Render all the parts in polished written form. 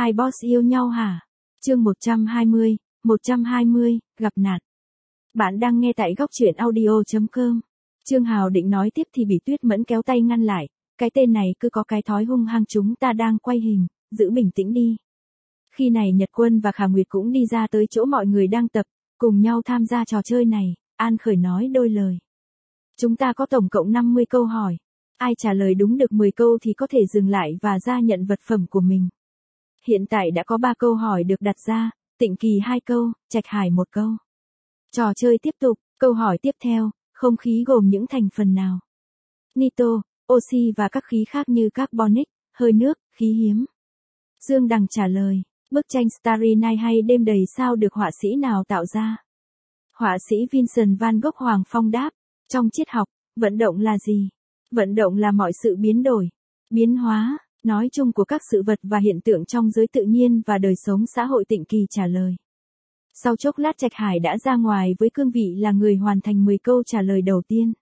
Hai boss yêu nhau hả? Chương 120, gặp nạn. Bạn đang nghe tại góc truyện audio.com. Trương Hào định nói tiếp thì bị Tuyết Mẫn kéo tay ngăn lại. Cái tên này cứ có cái thói hung hăng, chúng ta đang quay hình, giữ bình tĩnh đi. Khi này Nhật Quân và Khả Nguyệt cũng đi ra tới chỗ mọi người đang tập, cùng nhau tham gia trò chơi này. An Khởi nói đôi lời. Chúng ta có tổng cộng 50 câu hỏi. Ai trả lời đúng được 10 câu thì có thể dừng lại và ra nhận vật phẩm của mình. Hiện tại đã có 3 câu hỏi được đặt ra, Tịnh Kỳ 2 câu, Trạch Hải 1 câu. Trò chơi tiếp tục, câu hỏi tiếp theo, không khí gồm những thành phần nào? Nitô, oxy và các khí khác như carbonic, hơi nước, khí hiếm. Dương Đằng trả lời, bức tranh Starry Night hay Đêm đầy sao được họa sĩ nào tạo ra? Họa sĩ Vincent van Gogh. Hoàng Phong đáp, trong triết học, vận động là gì? Vận động là mọi sự biến đổi, biến hóa, nói chung của các sự vật và hiện tượng trong giới tự nhiên và đời sống xã hội. Tịnh Kỳ trả lời. Sau chốc lát Trạch Hải đã ra ngoài với cương vị là người hoàn thành 10 câu trả lời đầu tiên.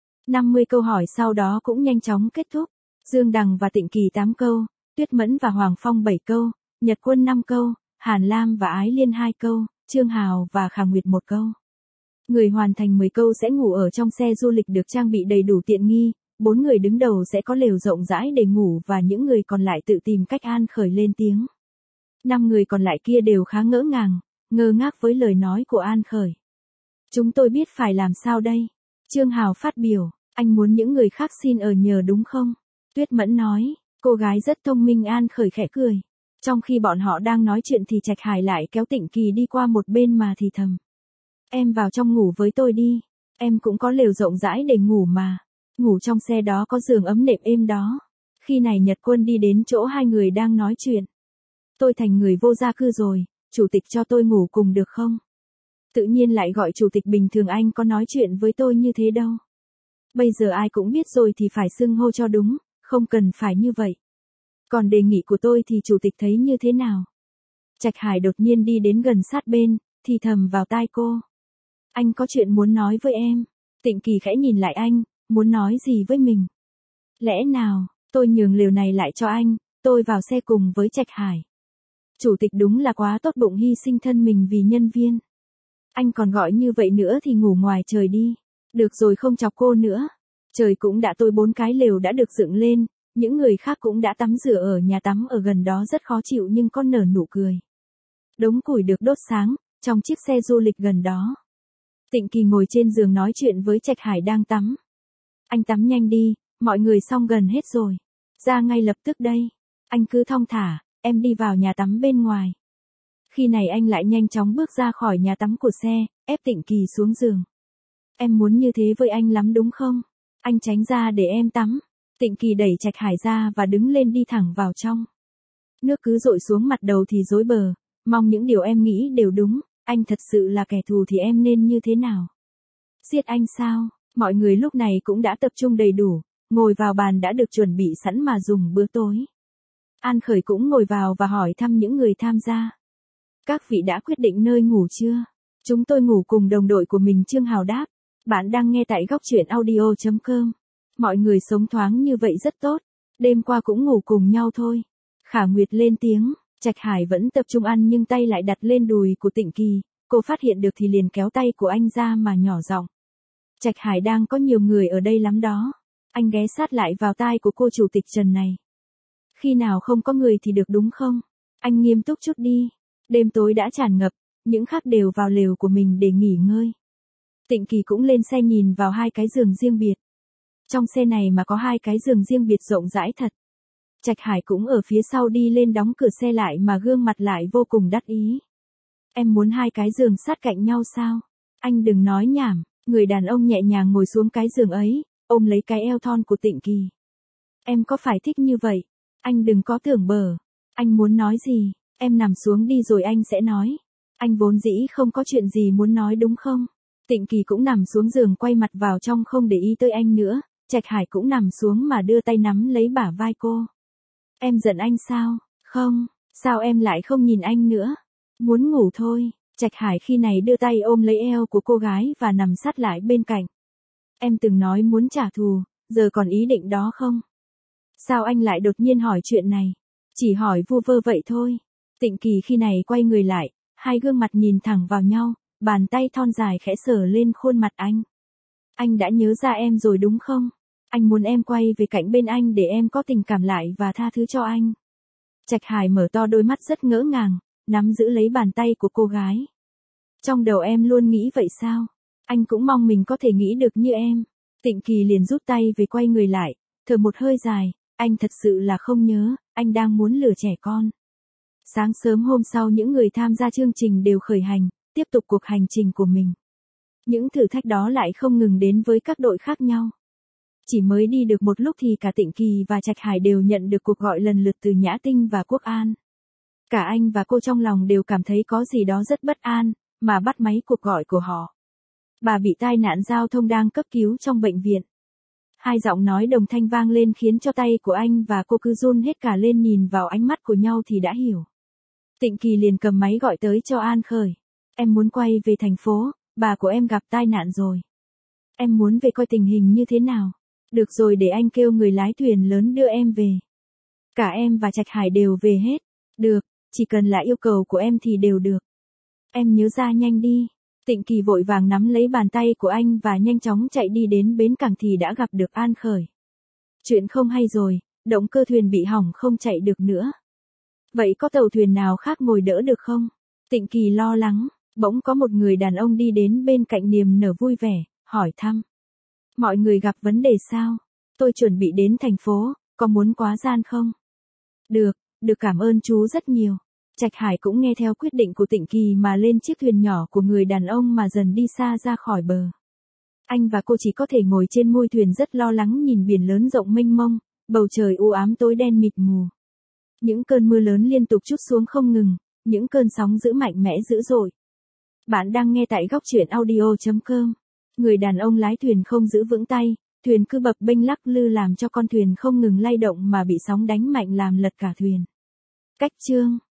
50 câu hỏi sau đó cũng nhanh chóng kết thúc. Dương Đằng và Tịnh Kỳ 8 câu, Tuyết Mẫn và Hoàng Phong 7 câu, Nhật Quân 5 câu, Hàn Lam và Ái Liên 2 câu, Trương Hào và Khả Nguyệt 1 câu. Người hoàn thành 10 câu sẽ ngủ ở trong xe du lịch được trang bị đầy đủ tiện nghi. 4 người đứng đầu sẽ có lều rộng rãi để ngủ và những người còn lại tự tìm cách. An Khởi lên tiếng. 5 người còn lại kia đều khá ngỡ ngàng, ngơ ngác với lời nói của An Khởi. Chúng tôi biết phải làm sao đây? Trương Hào phát biểu, anh muốn những người khác xin ở nhờ đúng không? Tuyết Mẫn nói, cô gái rất thông minh. An Khởi khẽ cười. Trong khi bọn họ đang nói chuyện thì Trạch Hải lại kéo Tịnh Kỳ đi qua một bên mà thì thầm. Em vào trong ngủ với tôi đi, em cũng có lều rộng rãi để ngủ mà. Ngủ trong xe đó có giường ấm nệm êm đó. Khi này Nhật Quân đi đến chỗ hai người đang nói chuyện. Tôi thành người vô gia cư rồi, chủ tịch cho tôi ngủ cùng được không? Tự nhiên lại gọi chủ tịch, bình thường anh có nói chuyện với tôi như thế đâu. Bây giờ ai cũng biết rồi thì phải xưng hô cho đúng, không cần phải như vậy. Còn đề nghị của tôi thì chủ tịch thấy như thế nào? Trạch Hải đột nhiên đi đến gần sát bên, thì thầm vào tai cô. Anh có chuyện muốn nói với em. Tịnh Kỳ khẽ nhìn lại anh, muốn nói gì với mình? Lẽ nào, tôi nhường lều này lại cho anh, tôi vào xe cùng với Trạch Hải. Chủ tịch đúng là quá tốt bụng, hy sinh thân mình vì nhân viên. Anh còn gọi như vậy nữa thì ngủ ngoài trời đi. Được rồi, không chọc cô nữa. Trời cũng đã tối, 4 cái lều đã được dựng lên, những người khác cũng đã tắm rửa ở nhà tắm ở gần đó rất khó chịu nhưng con nở nụ cười. Đống củi được đốt sáng, trong chiếc xe du lịch gần đó. Tịnh Kỳ ngồi trên giường nói chuyện với Trạch Hải đang tắm. Anh tắm nhanh đi, mọi người xong gần hết rồi. Ra ngay lập tức đây. Anh cứ thong thả, em đi vào nhà tắm bên ngoài. Khi này anh lại nhanh chóng bước ra khỏi nhà tắm của xe, ép Tịnh Kỳ xuống giường. Em muốn như thế với anh lắm đúng không? Anh tránh ra để em tắm. Tịnh Kỳ đẩy Trạch Hải ra và đứng lên đi thẳng vào trong. Nước cứ dội xuống mặt đầu thì rối bờ, mong những điều em nghĩ đều đúng. Anh thật sự là kẻ thù thì em nên như thế nào? Giết anh sao? Mọi người lúc này cũng đã tập trung đầy đủ, ngồi vào bàn đã được chuẩn bị sẵn mà dùng bữa tối. An Khởi cũng ngồi vào và hỏi thăm những người tham gia. Các vị đã quyết định nơi ngủ chưa? Chúng tôi ngủ cùng đồng đội của mình. Trương Hào đáp. Bạn đang nghe tại góc truyện audio.com. Mọi người sống thoáng như vậy rất tốt. Đêm qua cũng ngủ cùng nhau thôi. Khả Nguyệt lên tiếng. Trạch Hải vẫn tập trung ăn nhưng tay lại đặt lên đùi của Tịnh Kỳ. Cô phát hiện được thì liền kéo tay của anh ra mà nhỏ giọng. Trạch Hải, đang có nhiều người ở đây lắm đó. Anh ghé sát lại vào tai của cô chủ tịch Trần này. Khi nào không có người thì được đúng không? Anh nghiêm túc chút đi. Đêm tối đã tràn ngập, những khác đều vào lều của mình để nghỉ ngơi. Tịnh Kỳ cũng lên xe nhìn vào 2 cái giường riêng biệt. Trong xe này mà có 2 cái giường riêng biệt rộng rãi thật. Trạch Hải cũng ở phía sau đi lên đóng cửa xe lại mà gương mặt lại vô cùng đắc ý. Em muốn 2 cái giường sát cạnh nhau sao? Anh đừng nói nhảm. Người đàn ông nhẹ nhàng ngồi xuống cái giường ấy, ôm lấy cái eo thon của Tịnh Kỳ. Em có phải thích như vậy? Anh đừng có tưởng bở. Anh muốn nói gì, em nằm xuống đi rồi anh sẽ nói. Anh vốn dĩ không có chuyện gì muốn nói đúng không? Tịnh Kỳ cũng nằm xuống giường quay mặt vào trong không để ý tới anh nữa. Trạch Hải cũng nằm xuống mà đưa tay nắm lấy bả vai cô. Em giận anh sao? Không, sao em lại không nhìn anh nữa? Muốn ngủ thôi. Trạch Hải khi này đưa tay ôm lấy eo của cô gái và nằm sát lại bên cạnh. Em từng nói muốn trả thù, giờ còn ý định đó không? Sao anh lại đột nhiên hỏi chuyện này? Chỉ hỏi vu vơ vậy thôi. Tịnh Kỳ khi này quay người lại, hai gương mặt nhìn thẳng vào nhau, bàn tay thon dài khẽ sờ lên khuôn mặt anh. Anh đã nhớ ra em rồi đúng không? Anh muốn em quay về cạnh bên anh để em có tình cảm lại và tha thứ cho anh. Trạch Hải mở to đôi mắt rất ngỡ ngàng, nắm giữ lấy bàn tay của cô gái. Trong đầu em luôn nghĩ vậy sao? Anh cũng mong mình có thể nghĩ được như em. Tịnh Kỳ liền rút tay về quay người lại, thở một hơi dài, anh thật sự là không nhớ, anh đang muốn lừa trẻ con. Sáng sớm hôm sau những người tham gia chương trình đều khởi hành, tiếp tục cuộc hành trình của mình. Những thử thách đó lại không ngừng đến với các đội khác nhau. Chỉ mới đi được một lúc thì cả Tịnh Kỳ và Trạch Hải đều nhận được cuộc gọi lần lượt từ Nhã Tinh và Quốc An. Cả anh và cô trong lòng đều cảm thấy có gì đó rất bất an, mà bắt máy cuộc gọi của họ. Bà bị tai nạn giao thông đang cấp cứu trong bệnh viện. Hai giọng nói đồng thanh vang lên khiến cho tay của anh và cô cứ run hết cả lên, nhìn vào ánh mắt của nhau thì đã hiểu. Tịnh Kỳ liền cầm máy gọi tới cho An Khởi. Em muốn quay về thành phố, bà của em gặp tai nạn rồi. Em muốn về coi tình hình như thế nào. Được rồi, để anh kêu người lái thuyền lớn đưa em về. Cả em và Trạch Hải đều về hết. Được, chỉ cần là yêu cầu của em thì đều được. Em nhớ ra nhanh đi. Tịnh Kỳ vội vàng nắm lấy bàn tay của anh và nhanh chóng chạy đi đến bến cảng thì đã gặp được An Khởi. Chuyện không hay rồi, động cơ thuyền bị hỏng không chạy được nữa. Vậy có tàu thuyền nào khác ngồi đỡ được không? Tịnh Kỳ lo lắng, bỗng có một người đàn ông đi đến bên cạnh niềm nở vui vẻ, hỏi thăm. Mọi người gặp vấn đề sao? Tôi chuẩn bị đến thành phố, có muốn quá gian không? Được cảm ơn chú rất nhiều. Trạch Hải cũng nghe theo quyết định của Tịnh Kỳ mà lên chiếc thuyền nhỏ của người đàn ông mà dần đi xa ra khỏi bờ. Anh và cô chỉ có thể ngồi trên mui thuyền rất lo lắng nhìn biển lớn rộng mênh mông, bầu trời u ám tối đen mịt mù. Những cơn mưa lớn liên tục trút xuống không ngừng, những cơn sóng dữ mạnh mẽ dữ dội. Bạn đang nghe tại góc truyện audio.com. Người đàn ông lái thuyền không giữ vững tay, thuyền cứ bập bênh lắc lư làm cho con thuyền không ngừng lay động mà bị sóng đánh mạnh làm lật cả thuyền. Cách chương